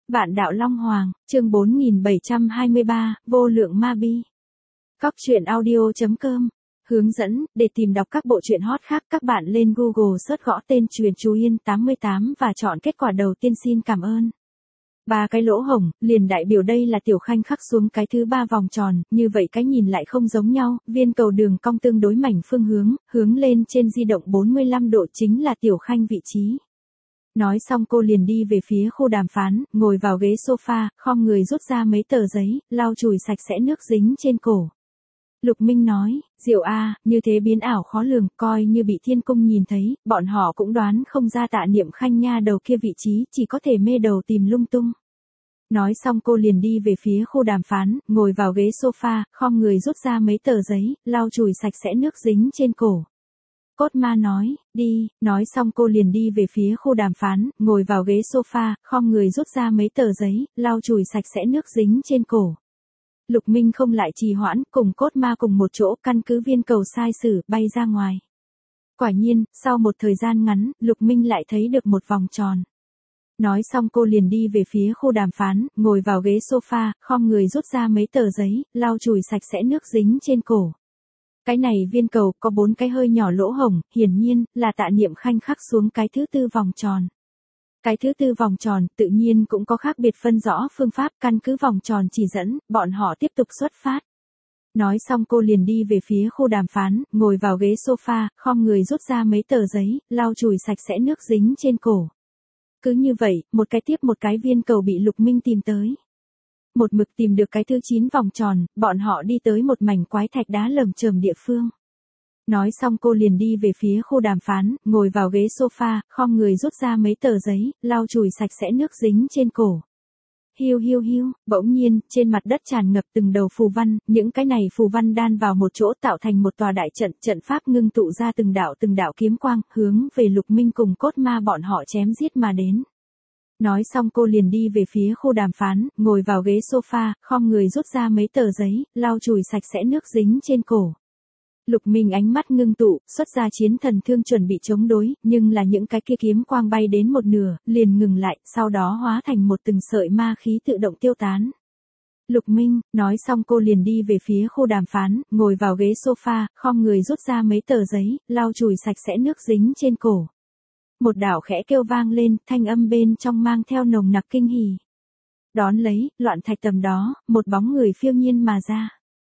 Vạn đạo Long Hoàng, chương 4723, vô lượng ma bi. Cóc truyện audio.com. Hướng dẫn, để tìm đọc các bộ truyện hot khác các bạn lên Google search gõ tên Truyền Chú Yên 88 và chọn kết quả đầu tiên xin cảm ơn. Ba cái lỗ hổng, liền đại biểu đây là Tiểu Khanh khắc xuống cái thứ ba vòng tròn, như vậy cái nhìn lại không giống nhau, viên cầu đường cong tương đối mảnh phương hướng lên trên di động 45 độ chính là Tiểu Khanh vị trí. Nói xong cô liền đi về phía khu đàm phán, ngồi vào ghế sofa, khom người rút ra mấy tờ giấy, lau chùi sạch sẽ nước dính trên cổ. Lục Minh nói, Diệu A, như thế biến ảo khó lường, coi như bị thiên cung nhìn thấy, bọn họ cũng đoán không ra Tạ Niệm Khanh nha đầu kia vị trí, chỉ có thể mê đầu tìm lung tung. Nói xong cô liền đi về phía khu đàm phán, ngồi vào ghế sofa, khom người rút ra mấy tờ giấy, lau chùi sạch sẽ nước dính trên cổ. Cốt ma nói, đi, nói xong cô liền đi về phía khu đàm phán, ngồi vào ghế sofa, khom người rút ra mấy tờ giấy, lau chùi sạch sẽ nước dính trên cổ. Lục Minh không lại trì hoãn, cùng cốt ma cùng một chỗ căn cứ viên cầu sai sử, bay ra ngoài. Quả nhiên, sau một thời gian ngắn, Lục Minh lại thấy được một vòng tròn. Nói xong cô liền đi về phía khu đàm phán, ngồi vào ghế sofa, khom người rút ra mấy tờ giấy, lau chùi sạch sẽ nước dính trên cổ. Cái này viên cầu có 4 cái hơi nhỏ lỗ hổng, hiển nhiên là Tạ Niệm Khanh khắc xuống cái thứ tư vòng tròn. Cái thứ tư vòng tròn tự nhiên cũng có khác biệt phân rõ phương pháp, căn cứ vòng tròn chỉ dẫn, bọn họ tiếp tục xuất phát. Nói xong cô liền đi về phía khu đàm phán, ngồi vào ghế sofa, khom người rút ra mấy tờ giấy, lau chùi sạch sẽ nước dính trên cổ. Cứ như vậy, một cái tiếp một cái viên cầu bị Lục Minh tìm tới. Một mực tìm được cái thứ 9 vòng tròn, bọn họ đi tới một mảnh quái thạch đá lởm chởm địa phương. Nói xong cô liền đi về phía khu đàm phán, ngồi vào ghế sofa, khom người rút ra mấy tờ giấy, lau chùi sạch sẽ nước dính trên cổ. Hiu hiu hiu, bỗng nhiên, trên mặt đất tràn ngập từng đầu phù văn, những cái này phù văn đan vào một chỗ tạo thành một tòa đại trận, trận pháp ngưng tụ ra từng đạo kiếm quang, hướng về Lục Minh cùng cốt ma bọn họ chém giết mà đến. Nói xong cô liền đi về phía khu đàm phán, ngồi vào ghế sofa, khom người rút ra mấy tờ giấy, lau chùi sạch sẽ nước dính trên cổ. Lục Minh ánh mắt ngưng tụ, xuất ra chiến thần thương chuẩn bị chống đối, nhưng là những cái kia kiếm quang bay đến một nửa, liền ngừng lại, sau đó hóa thành một từng sợi ma khí tự động tiêu tán. Lục Minh, nói xong cô liền đi về phía khu đàm phán, ngồi vào ghế sofa, khom người rút ra mấy tờ giấy, lau chùi sạch sẽ nước dính trên cổ. Một đạo khẽ kêu vang lên, thanh âm bên trong mang theo nồng nặc kinh hỉ. Đón lấy, loạn thạch tầm đó, một bóng người phiêu nhiên mà ra.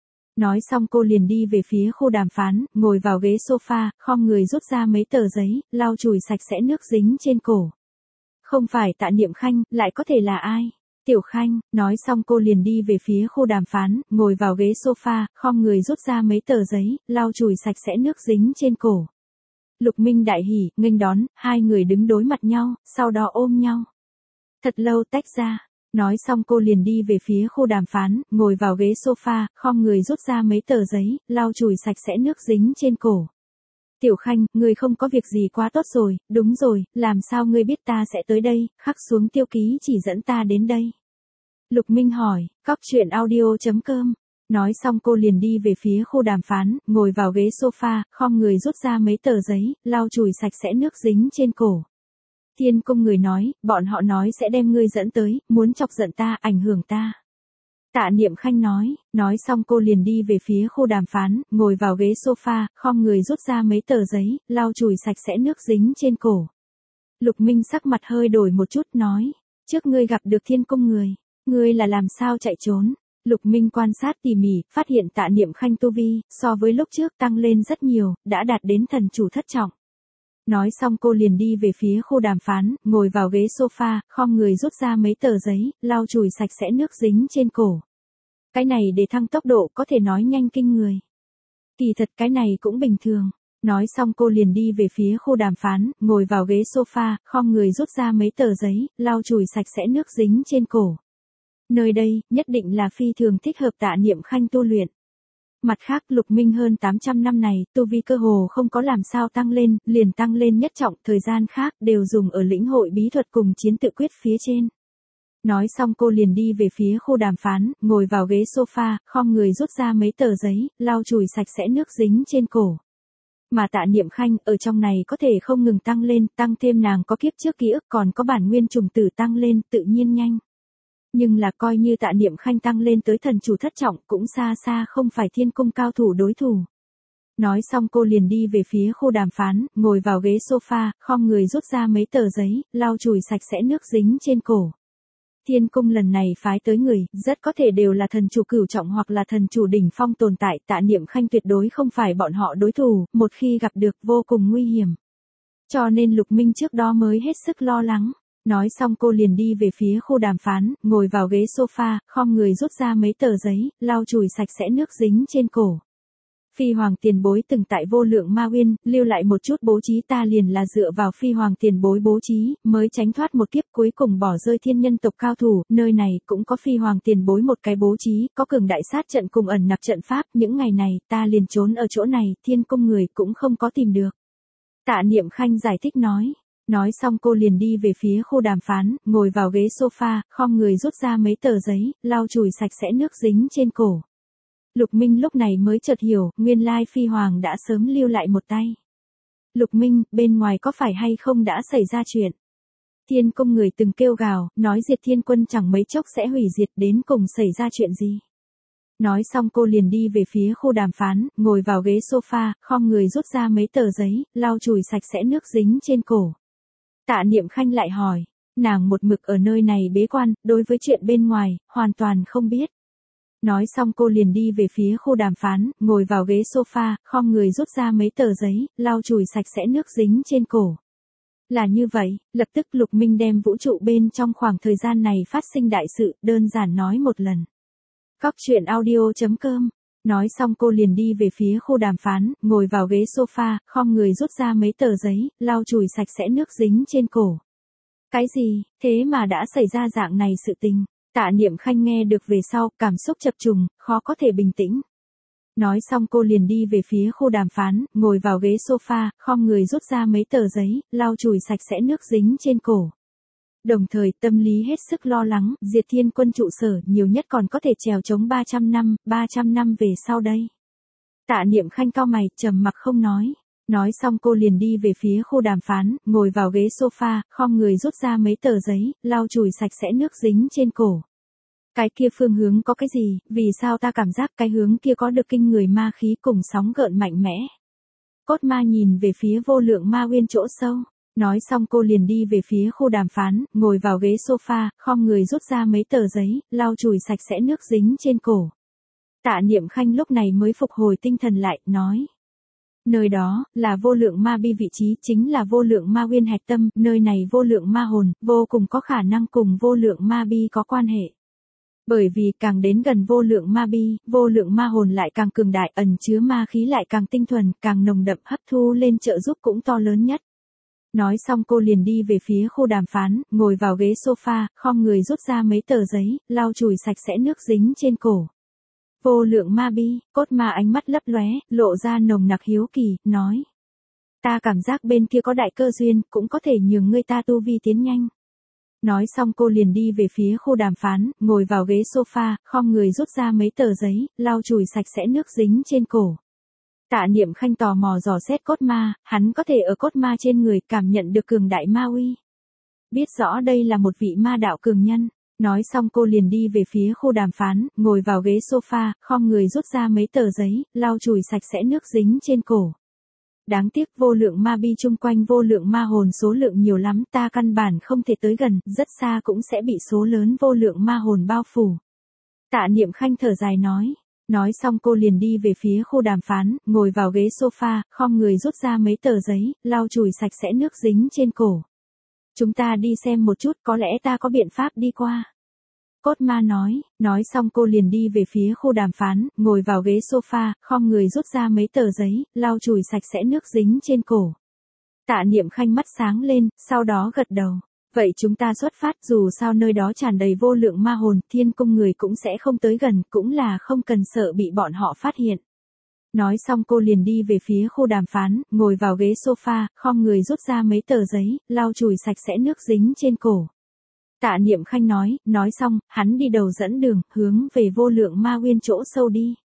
Nói xong cô liền đi về phía khu đàm phán, ngồi vào ghế sofa, khom người rút ra mấy tờ giấy, lau chùi sạch sẽ nước dính trên cổ. Không phải Tạ Niệm Khanh, lại có thể là ai? Tiểu Khanh, nói xong cô liền đi về phía khu đàm phán, ngồi vào ghế sofa, khom người rút ra mấy tờ giấy, lau chùi sạch sẽ nước dính trên cổ. Lục Minh đại hỉ, nghênh đón, hai người đứng đối mặt nhau, sau đó ôm nhau. Thật lâu tách ra. Nói xong cô liền đi về phía khu đàm phán, ngồi vào ghế sofa, khom người rút ra mấy tờ giấy, lau chùi sạch sẽ nước dính trên cổ. Tiểu Khanh, ngươi không có việc gì quá tốt rồi, đúng rồi, làm sao ngươi biết ta sẽ tới đây, khắc xuống tiêu ký chỉ dẫn ta đến đây. Lục Minh hỏi, cóc truyện audio.com. Nói xong cô liền đi về phía khu đàm phán, ngồi vào ghế sofa, khom người rút ra mấy tờ giấy, lau chùi sạch sẽ nước dính trên cổ. Thiên cung người nói, bọn họ nói sẽ đem ngươi dẫn tới, muốn chọc giận ta, ảnh hưởng ta. Tạ Niệm Khanh nói xong cô liền đi về phía khu đàm phán, ngồi vào ghế sofa, khom người rút ra mấy tờ giấy, lau chùi sạch sẽ nước dính trên cổ. Lục Minh sắc mặt hơi đổi một chút nói, trước ngươi gặp được thiên cung người, ngươi là làm sao chạy trốn? Lục Minh quan sát tỉ mỉ, phát hiện Tạ Niệm Khanh tu vi, so với lúc trước tăng lên rất nhiều, đã đạt đến thần chủ thất trọng. Nói xong cô liền đi về phía khu đàm phán, ngồi vào ghế sofa, khom người rút ra mấy tờ giấy, lau chùi sạch sẽ nước dính trên cổ. Cái này để thăng tốc độ có thể nói nhanh kinh người. Kỳ thật cái này cũng bình thường. Nói xong cô liền đi về phía khu đàm phán, ngồi vào ghế sofa, khom người rút ra mấy tờ giấy, lau chùi sạch sẽ nước dính trên cổ. Nơi đây, nhất định là phi thường thích hợp Tạ Niệm Khanh tu luyện. Mặt khác Lục Minh hơn 800 năm này, tu vi cơ hồ không có làm sao tăng lên, liền tăng lên nhất trọng, thời gian khác đều dùng ở lĩnh hội bí thuật cùng chiến tự quyết phía trên. Nói xong cô liền đi về phía khu đàm phán, ngồi vào ghế sofa, khom người rút ra mấy tờ giấy, lau chùi sạch sẽ nước dính trên cổ. Mà Tạ Niệm Khanh, ở trong này có thể không ngừng tăng lên, tăng thêm nàng có kiếp trước ký ức còn có bản nguyên trùng tử tăng lên, tự nhiên nhanh. Nhưng là coi như Tạ Niệm Khanh tăng lên tới thần chủ thất trọng cũng xa xa không phải thiên cung cao thủ đối thủ. Nói xong cô liền đi về phía khu đàm phán, ngồi vào ghế sofa, khom người rút ra mấy tờ giấy, lau chùi sạch sẽ nước dính trên cổ. Thiên cung lần này phái tới người, rất có thể đều là thần chủ cửu trọng hoặc là thần chủ đỉnh phong tồn tại, Tạ Niệm Khanh tuyệt đối không phải bọn họ đối thủ, một khi gặp được vô cùng nguy hiểm. Cho nên Lục Minh trước đó mới hết sức lo lắng. Nói xong cô liền đi về phía khu đàm phán, ngồi vào ghế sofa, khom người rút ra mấy tờ giấy, lau chùi sạch sẽ nước dính trên cổ. Phi hoàng tiền bối từng tại Vô Lượng Ma Uyên, lưu lại một chút bố trí, ta liền là dựa vào phi hoàng tiền bối bố trí, mới tránh thoát một kiếp, cuối cùng bỏ rơi thiên nhân tộc cao thủ, nơi này cũng có phi hoàng tiền bối một cái bố trí, có cường đại sát trận cùng ẩn nặc trận pháp, những ngày này, ta liền trốn ở chỗ này, thiên cung người cũng không có tìm được. Tạ Niệm Khanh giải thích nói. Nói xong cô liền đi về phía khu đàm phán, ngồi vào ghế sofa, khom người rút ra mấy tờ giấy, lau chùi sạch sẽ nước dính trên cổ. Lục Minh lúc này mới chợt hiểu, nguyên lai phi hoàng đã sớm lưu lại một tay. Lục Minh, bên ngoài có phải hay không đã xảy ra chuyện? Thiên cung người từng kêu gào, nói diệt thiên quân chẳng mấy chốc sẽ hủy diệt, đến cùng xảy ra chuyện gì? Nói xong cô liền đi về phía khu đàm phán, ngồi vào ghế sofa, khom người rút ra mấy tờ giấy, lau chùi sạch sẽ nước dính trên cổ. Tạ Niệm Khanh lại hỏi, nàng một mực ở nơi này bế quan, đối với chuyện bên ngoài, hoàn toàn không biết. Nói xong cô liền đi về phía khu đàm phán, ngồi vào ghế sofa, khom người rút ra mấy tờ giấy, lau chùi sạch sẽ nước dính trên cổ. Là như vậy, lập tức Lục Minh đem vũ trụ bên trong khoảng thời gian này phát sinh đại sự, đơn giản nói một lần. Cóc truyện audio.com. Nói xong cô liền đi về phía khu đàm phán, ngồi vào ghế sofa, khom người rút ra mấy tờ giấy, lau chùi sạch sẽ nước dính trên cổ. Cái gì, thế mà đã xảy ra dạng này sự tình? Tạ Niệm Khanh nghe được về sau, cảm xúc chập trùng, khó có thể bình tĩnh. Nói xong cô liền đi về phía khu đàm phán, ngồi vào ghế sofa, khom người rút ra mấy tờ giấy, lau chùi sạch sẽ nước dính trên cổ. Đồng thời tâm lý hết sức lo lắng, diệt thiên quân trụ sở nhiều nhất còn có thể trèo chống 300 năm về sau đây. Tạ Niệm Khanh cau mày, trầm mặc không nói. Nói xong cô liền đi về phía khu đàm phán, ngồi vào ghế sofa, khom người rút ra mấy tờ giấy, lau chùi sạch sẽ nước dính trên cổ. Cái kia phương hướng có cái gì, vì sao ta cảm giác cái hướng kia có được kinh người ma khí cùng sóng gợn mạnh mẽ. Cốt ma nhìn về phía Vô Lượng Ma Uyên chỗ sâu. Nói xong cô liền đi về phía khu đàm phán, ngồi vào ghế sofa, khom người rút ra mấy tờ giấy, lau chùi sạch sẽ nước dính trên cổ. Tạ Niệm Khanh lúc này mới phục hồi tinh thần lại, nói. Nơi đó, là Vô Lượng Ma Bi vị trí, chính là Vô Lượng Ma Uyên hạch tâm, nơi này Vô Lượng Ma Hồn, vô cùng có khả năng cùng Vô Lượng Ma Bi có quan hệ. Bởi vì càng đến gần Vô Lượng Ma Bi, Vô Lượng Ma Hồn lại càng cường đại, ẩn chứa ma khí lại càng tinh thuần, càng nồng đậm, hấp thu lên trợ giúp cũng to lớn nhất. Nói xong cô liền đi về phía khu đàm phán, ngồi vào ghế sofa, khom người rút ra mấy tờ giấy, lau chùi sạch sẽ nước dính trên cổ. Vô Lượng Ma Bi, cốt ma ánh mắt lấp lóe, lộ ra nồng nặc hiếu kỳ, nói. Ta cảm giác bên kia có đại cơ duyên, cũng có thể nhường ngươi ta tu vi tiến nhanh. Nói xong cô liền đi về phía khu đàm phán, ngồi vào ghế sofa, khom người rút ra mấy tờ giấy, lau chùi sạch sẽ nước dính trên cổ. Tạ Niệm Khanh tò mò dò xét cốt ma, hắn có thể ở cốt ma trên người cảm nhận được cường đại ma uy. Biết rõ đây là một vị ma đạo cường nhân. Nói xong cô liền đi về phía khu đàm phán, ngồi vào ghế sofa, khom người rút ra mấy tờ giấy, lau chùi sạch sẽ nước dính trên cổ. Đáng tiếc Vô Lượng Ma Bi chung quanh Vô Lượng Ma Hồn số lượng nhiều lắm, ta căn bản không thể tới gần, rất xa cũng sẽ bị số lớn Vô Lượng Ma Hồn bao phủ. Tạ Niệm Khanh thở dài nói. Nói xong cô liền đi về phía khu đàm phán, ngồi vào ghế sofa, khom người rút ra mấy tờ giấy, lau chùi sạch sẽ nước dính trên cổ. Chúng ta đi xem một chút, có lẽ ta có biện pháp đi qua. Cốt ma nói xong cô liền đi về phía khu đàm phán, ngồi vào ghế sofa, khom người rút ra mấy tờ giấy, lau chùi sạch sẽ nước dính trên cổ. Tạ Niệm Khanh mắt sáng lên, sau đó gật đầu. Vậy chúng ta xuất phát, dù sao nơi đó tràn đầy Vô Lượng Ma Hồn, thiên cung người cũng sẽ không tới gần, cũng là không cần sợ bị bọn họ phát hiện. Nói xong cô liền đi về phía khu đàm phán, ngồi vào ghế sofa, khom người rút ra mấy tờ giấy, lau chùi sạch sẽ nước dính trên cổ. Tạ Niệm Khanh nói xong, hắn đi đầu dẫn đường, hướng về Vô Lượng Ma Uyên chỗ sâu đi.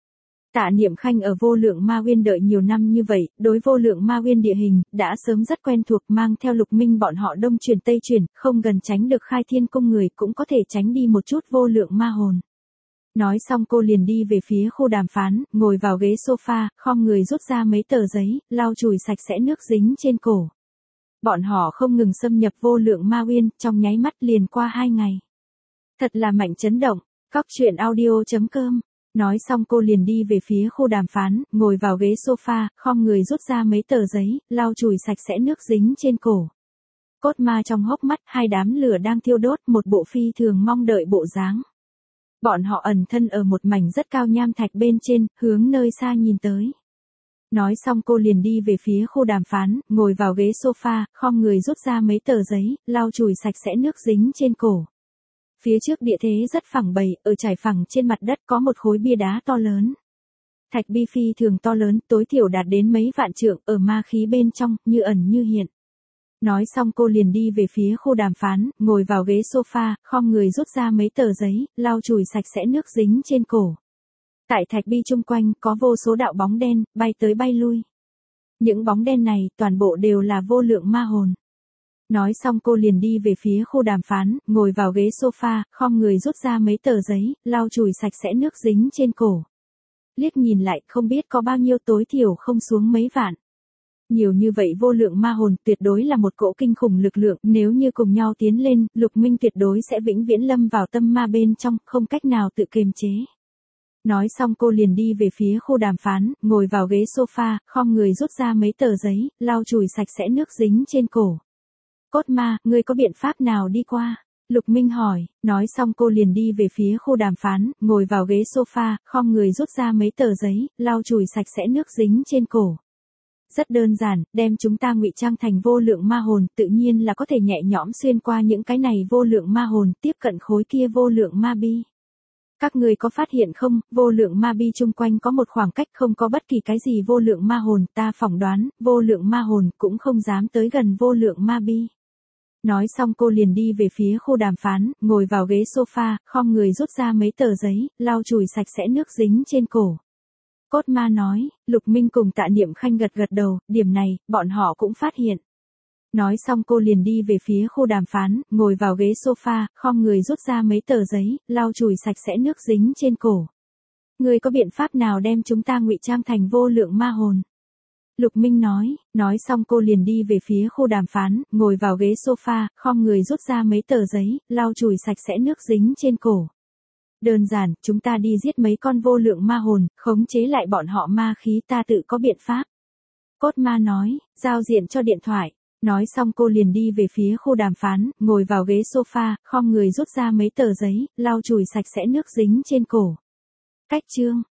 Tạ Niệm Khanh ở Vô Lượng Ma Uyên đợi nhiều năm như vậy, đối Vô Lượng Ma Uyên địa hình, đã sớm rất quen thuộc, mang theo Lục Minh bọn họ đông chuyển tây chuyển, không gần tránh được Khai Thiên Cung người cũng có thể tránh đi một chút vô lượng ma hồn. Nói xong cô liền đi về phía khu đàm phán, ngồi vào ghế sofa, khom người rút ra mấy tờ giấy, lau chùi sạch sẽ nước dính trên cổ. Bọn họ không ngừng xâm nhập Vô Lượng Ma Uyên, trong nháy mắt liền qua 2 ngày. Thật là mạnh chấn động. Cóc truyện audio.com. Nói xong cô liền đi về phía khu đàm phán, ngồi vào ghế sofa, khom người rút ra mấy tờ giấy, lau chùi sạch sẽ nước dính trên cổ. Cốt ma trong hốc mắt, 2 đám lửa đang thiêu đốt, một bộ phi thường mong đợi bộ dáng. Bọn họ ẩn thân ở một mảnh rất cao nham thạch bên trên, hướng nơi xa nhìn tới. Nói xong cô liền đi về phía khu đàm phán, ngồi vào ghế sofa, khom người rút ra mấy tờ giấy, lau chùi sạch sẽ nước dính trên cổ. Phía trước địa thế rất phẳng bầy, ở trải phẳng trên mặt đất có một khối bia đá to lớn. Thạch bi phi thường to lớn, tối thiểu đạt đến mấy vạn trượng, ở ma khí bên trong, như ẩn như hiện. Nói xong cô liền đi về phía khu đàm phán, ngồi vào ghế sofa, khom người rút ra mấy tờ giấy, lau chùi sạch sẽ nước dính trên cổ. Tại thạch bi chung quanh, có vô số đạo bóng đen, bay tới bay lui. Những bóng đen này, toàn bộ đều là vô lượng ma hồn. Nói xong cô liền đi về phía khu đàm phán, ngồi vào ghế sofa, khom người rút ra mấy tờ giấy, lau chùi sạch sẽ nước dính trên cổ. Liếc nhìn lại, không biết có bao nhiêu, tối thiểu không xuống mấy vạn. Nhiều như vậy vô lượng ma hồn tuyệt đối là một cỗ kinh khủng lực lượng, nếu như cùng nhau tiến lên, Lục Minh tuyệt đối sẽ vĩnh viễn lâm vào tâm ma bên trong, không cách nào tự kiềm chế. Nói xong cô liền đi về phía khu đàm phán, ngồi vào ghế sofa, khom người rút ra mấy tờ giấy, lau chùi sạch sẽ nước dính trên cổ. Cốt ma, ngươi có biện pháp nào đi qua? Lục Minh hỏi, nói xong cô liền đi về phía khu đàm phán, ngồi vào ghế sofa, khom người rút ra mấy tờ giấy, lau chùi sạch sẽ nước dính trên cổ. Rất đơn giản, đem chúng ta ngụy trang thành vô lượng ma hồn, tự nhiên là có thể nhẹ nhõm xuyên qua những cái này vô lượng ma hồn, tiếp cận khối kia vô lượng ma bi. Các người có phát hiện không, vô lượng ma bi chung quanh có một khoảng cách, không có bất kỳ cái gì vô lượng ma hồn, ta phỏng đoán, vô lượng ma hồn cũng không dám tới gần vô lượng ma bi. Nói xong cô liền đi về phía khu đàm phán, ngồi vào ghế sofa, khom người rút ra mấy tờ giấy, lau chùi sạch sẽ nước dính trên cổ. Cốt ma nói, Lục Minh cùng Tạ Niệm Khanh gật gật đầu, điểm này, bọn họ cũng phát hiện. Nói xong cô liền đi về phía khu đàm phán, ngồi vào ghế sofa, khom người rút ra mấy tờ giấy, lau chùi sạch sẽ nước dính trên cổ. Ngươi có biện pháp nào đem chúng ta ngụy trang thành vô lượng ma hồn? Lục Minh nói xong cô liền đi về phía khu đàm phán, ngồi vào ghế sofa, khom người rút ra mấy tờ giấy, lau chùi sạch sẽ nước dính trên cổ. Đơn giản, chúng ta đi giết mấy con vô lượng ma hồn, khống chế lại bọn họ ma khí, ta tự có biện pháp. Cốt ma nói, giao diện cho điện thoại. Nói xong cô liền đi về phía khu đàm phán, ngồi vào ghế sofa, khom người rút ra mấy tờ giấy, lau chùi sạch sẽ nước dính trên cổ. Cách chương